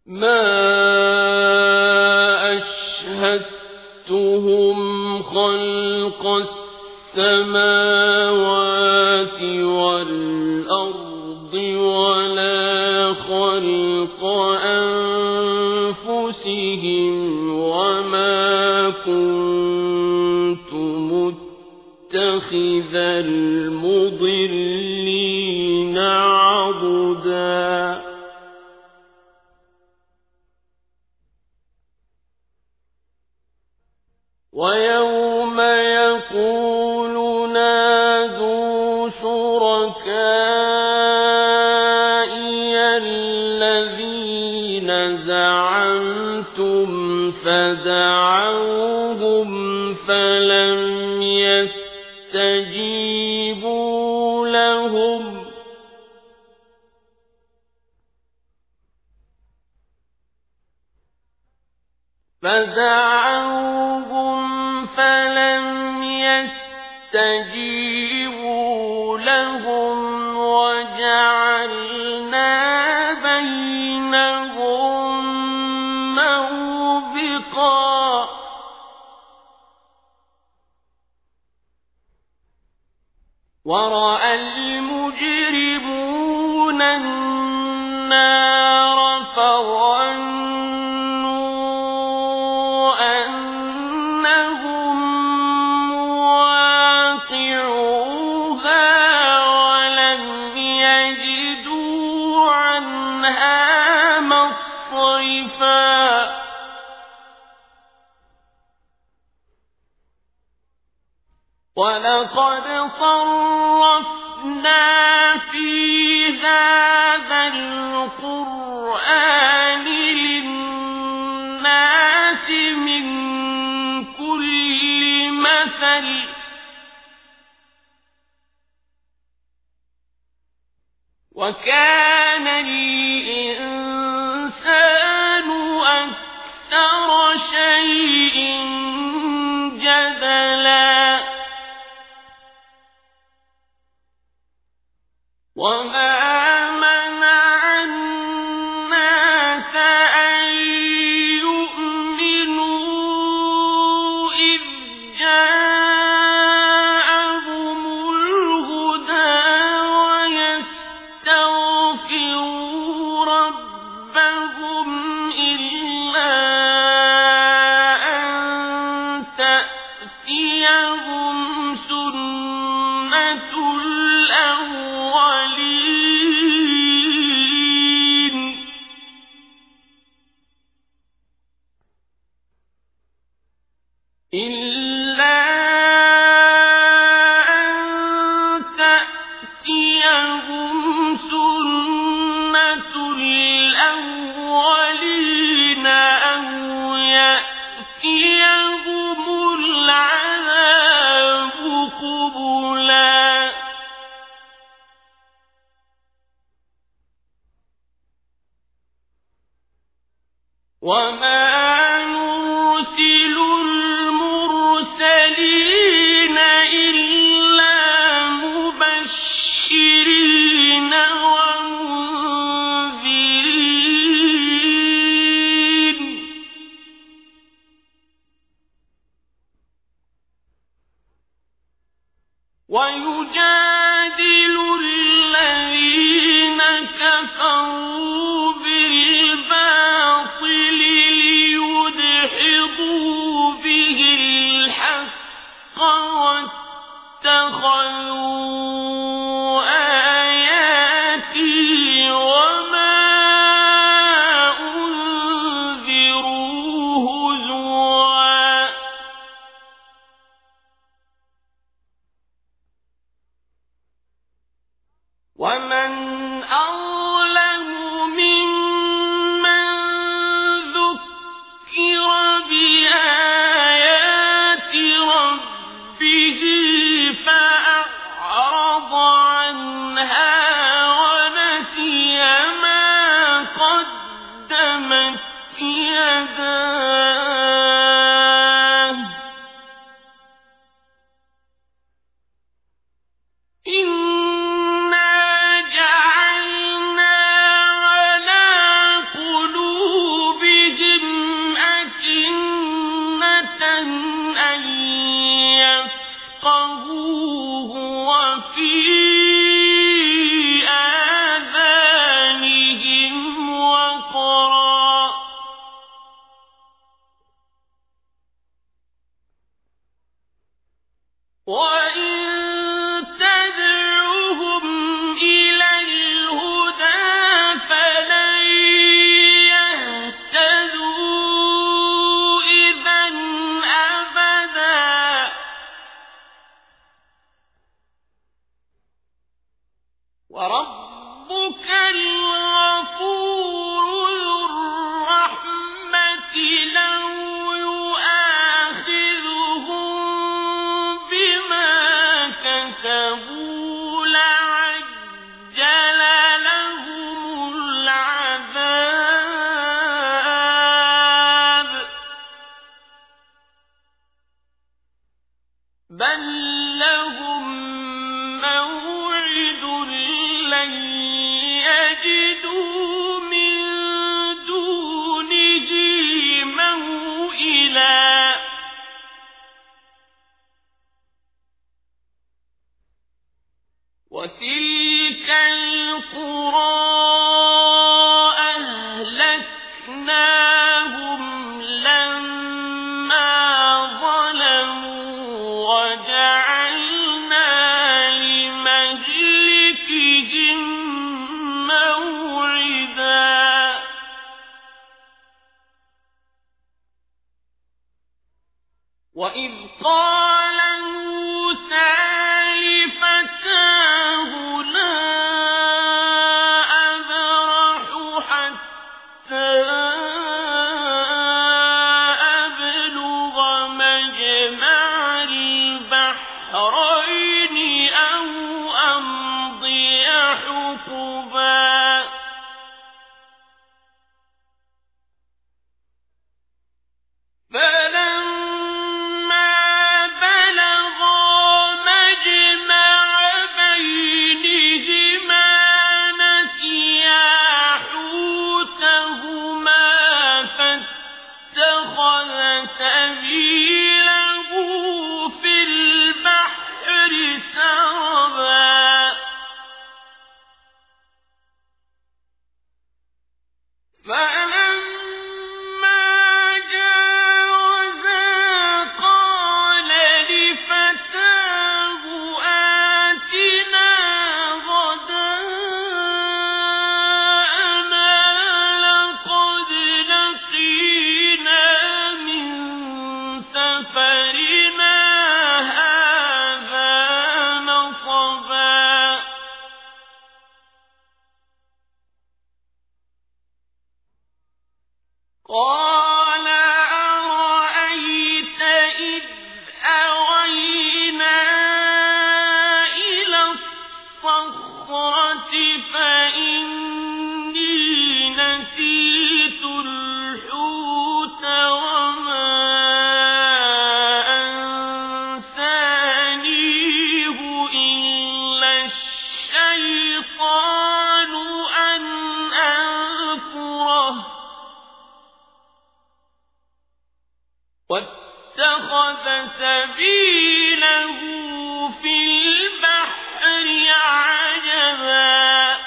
ما أشهدتهم خلق السماوات والأرض ولا خلق أنفسهم وما كنت متخذ المضلين عضدا ويوم يقول نادوا شركائي الذين زعمتم فدعوهم فلم يستجيبوا لهم وجعلنا بينهم موبقا ورأى المجرمون النار فظنوا أنهم مواقعوها ولم يجدوا عنها مصرفا ولقد صرفنا في هذا القرآن للناس من كل مثل وكان الإنسان أكثر شيء جدلا وما منع الناس أن يؤمنوا إذ جاءهم الهدى ويستغفروا ربهم إلا أن تأتيهم سنة الأولين إلا أن تأتيهم سنة الأولين أو يأتيهم العذاب قبلا وما نرسل المرسلين إلا مبشرين ومنذرين ويجادل الذين كفروا بالباطل ليدحضوا به الحق واتخذوا آياتي وما أنذروا هزوا ومن أظلم ممن ذكر بآيات ربه فأعرض عنها ونسي ما قدمت يداه إنا جعلنا على قلوبهم بل لهم موعد لن يجدوا من دونه موئلا وتلك القرى أهلكناهم لما ظلموا وجعلنا لمهلكهم موعدا وإذ قال موسى لفتاه لا أبرح حتى أبلغ مجمع البحرين أو أمضي حقبا فلما بلغا مجمع بينهما نسيا حوتهما فاتخذ سبيله في البحر سربا فلما جاوزا قال لفتاه آتنا غداءنا لقد لقينا من سفرنا هذا نصبا قال أرأيت إذ أوينا إلى الصخرة فإني نسيت الحوت وما أنسانيه إلا الشيطان أن أذكره واتخذ سبيله في البحر عجبا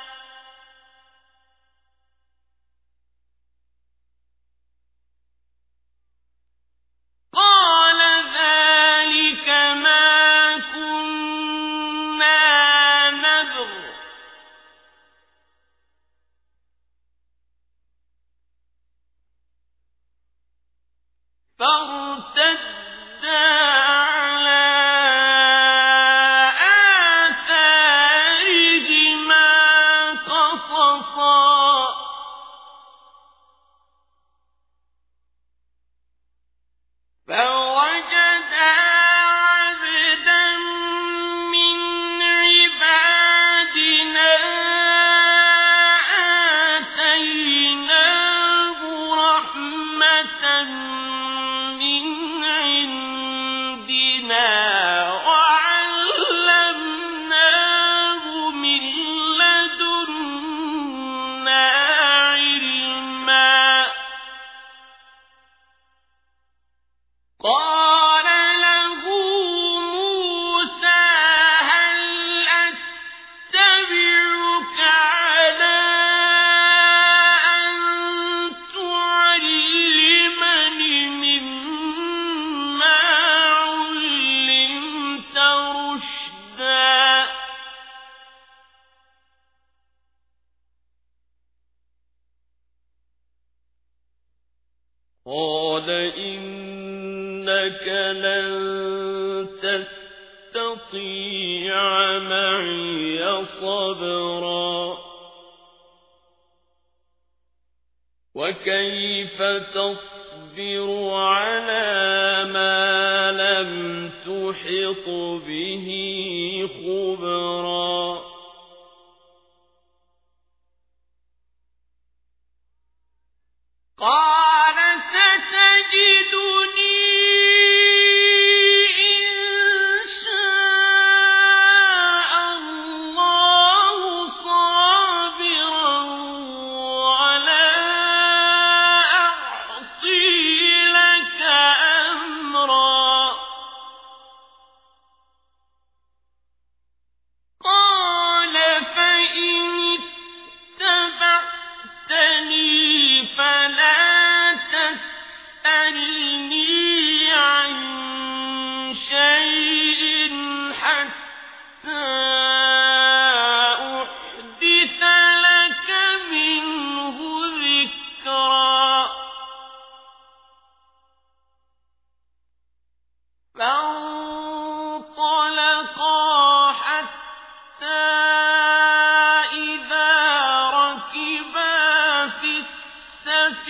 قال ذلك ما كنا نبغ فارتدا على آثارهما قصصا فوجدا عبدا من عبادنا آتيناه رحمة من عندنا وعلمناه من لدنا علما قال له موسى هل أتبعك على أن تعلمني مما علمت رشدا قال إنك لن تستطيع معي صبرا وكيف تصبر على ما لم تحط به خبرا قال ستجدني إن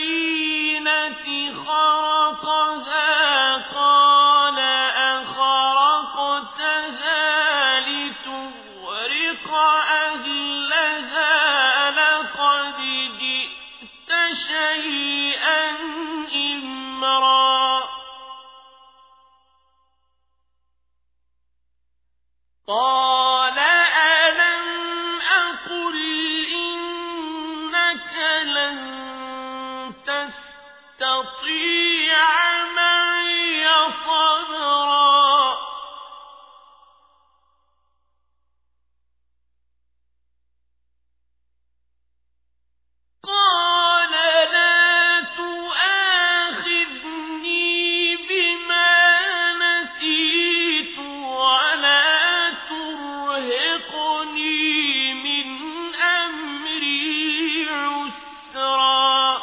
السفينة خرقها قال أخرقتها لتغرق أهلها لقد جئت شيئا إمرا قال ألم أقل إنك لن تستطيع معي صبرا قال لا تؤاخذني بما نسيت ولا ترهقني من أمري عسرا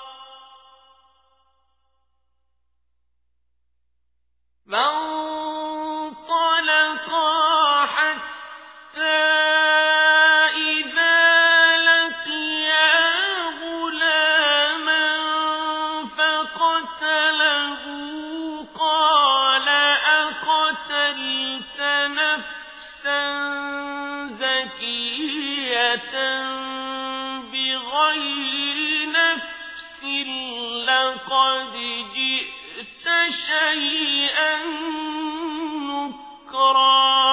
فانطلقا حتى إذا لقيا غلاما فقتله قال أقتلت نفسا زكية بغير نفس لقد جئت شيئا نكرا